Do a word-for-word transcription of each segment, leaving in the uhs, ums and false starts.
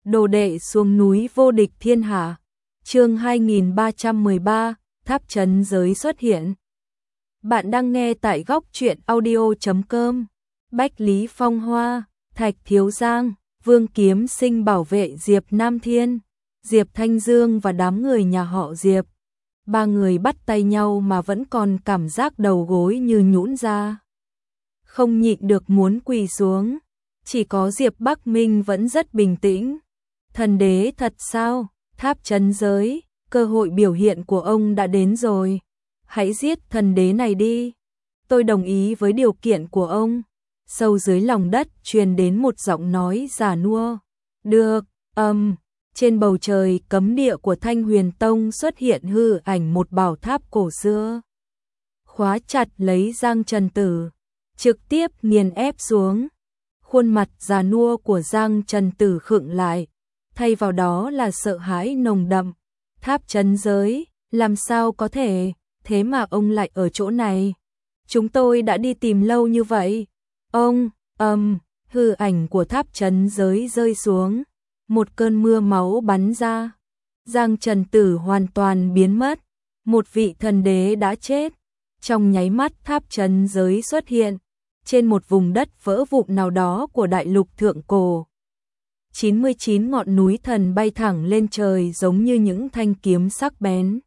Đồ đệ xuống núi vô địch thiên hạ. Chương hai nghìn ba trăm mười ba, tháp trấn giới xuất hiện. Bạn đang nghe tại góc truyện audio chấm com. Bách Lý Phong Hoa, Thạch Thiếu Giang, Vương Kiếm Sinh bảo vệ Diệp Nam Thiên, Diệp Thanh Dương và đám người nhà họ Diệp. Ba người bắt tay nhau mà vẫn còn cảm giác đầu gối như nhũn ra. Không nhịn được muốn quỳ xuống. Chỉ có Diệp Bắc Minh vẫn rất bình tĩnh. Thần đế thật sao? Tháp trấn giới, cơ hội biểu hiện của ông đã đến rồi. Hãy giết thần đế này đi. Tôi đồng ý với điều kiện của ông. Sâu dưới lòng đất truyền đến một giọng nói già nua. Được, âm. Um, trên bầu trời cấm địa của Thanh Huyền Tông xuất hiện hư ảnh một bảo tháp cổ xưa. Khóa chặt lấy Giang Trần Tử, trực tiếp nghiền ép xuống. Khuôn mặt già nua của Giang Trần Tử khựng lại, thay vào đó là sợ hãi nồng đậm. Tháp trấn giới, làm sao có thể, thế mà ông lại ở chỗ này. Chúng tôi đã đi tìm lâu như vậy. Ông, âm, um, hư ảnh của tháp trấn giới rơi xuống. Một cơn mưa máu bắn ra. Giang Trần Tử hoàn toàn biến mất. Một vị thần đế đã chết. Trong nháy mắt tháp trấn giới xuất hiện. Trên một vùng đất vỡ vụn nào đó của đại lục thượng cổ. chín mươi chín ngọn núi thần bay thẳng lên trời giống như những thanh kiếm sắc bén.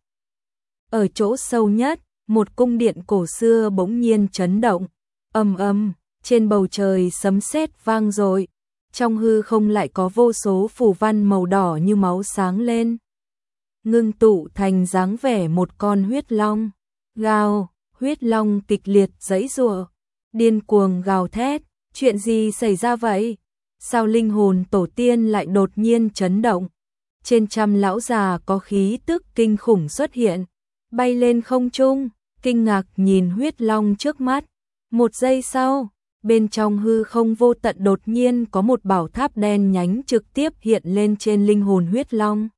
Ở chỗ sâu nhất, một cung điện cổ xưa bỗng nhiên chấn động. Ầm ầm, trên bầu trời sấm sét vang dội. Trong hư không lại có vô số phù văn màu đỏ như máu sáng lên. Ngưng tụ thành dáng vẻ một con huyết long. Gào, huyết long kịch liệt giãy giụa, điên cuồng gào thét. Chuyện gì xảy ra vậy? Sao linh hồn tổ tiên lại đột nhiên chấn động? Trên trăm lão già có khí tức kinh khủng xuất hiện, bay lên không trung, kinh ngạc nhìn huyết long trước mắt. Một giây sau, bên trong hư không vô tận đột nhiên có một bảo tháp đen nhánh trực tiếp hiện lên trên linh hồn huyết long.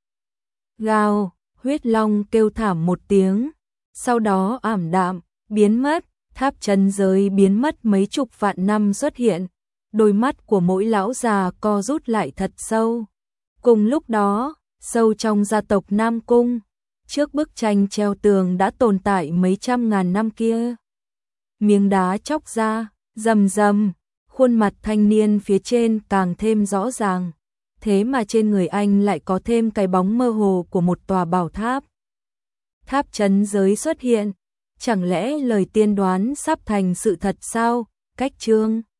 Gào, huyết long kêu thảm một tiếng, sau đó ảm đạm, biến mất. Tháp trấn giới biến mất mấy chục vạn năm xuất hiện. Đôi mắt của mỗi lão già co rút lại thật sâu. Cùng lúc đó, sâu trong gia tộc Nam Cung, trước bức tranh treo tường đã tồn tại mấy trăm ngàn năm kia. Miếng đá chóc ra, rầm rầm, khuôn mặt thanh niên phía trên càng thêm rõ ràng. Thế mà trên người anh lại có thêm cái bóng mơ hồ của một tòa bảo tháp. Tháp trấn giới xuất hiện. Chẳng lẽ lời tiên đoán sắp thành sự thật sao? Cách chương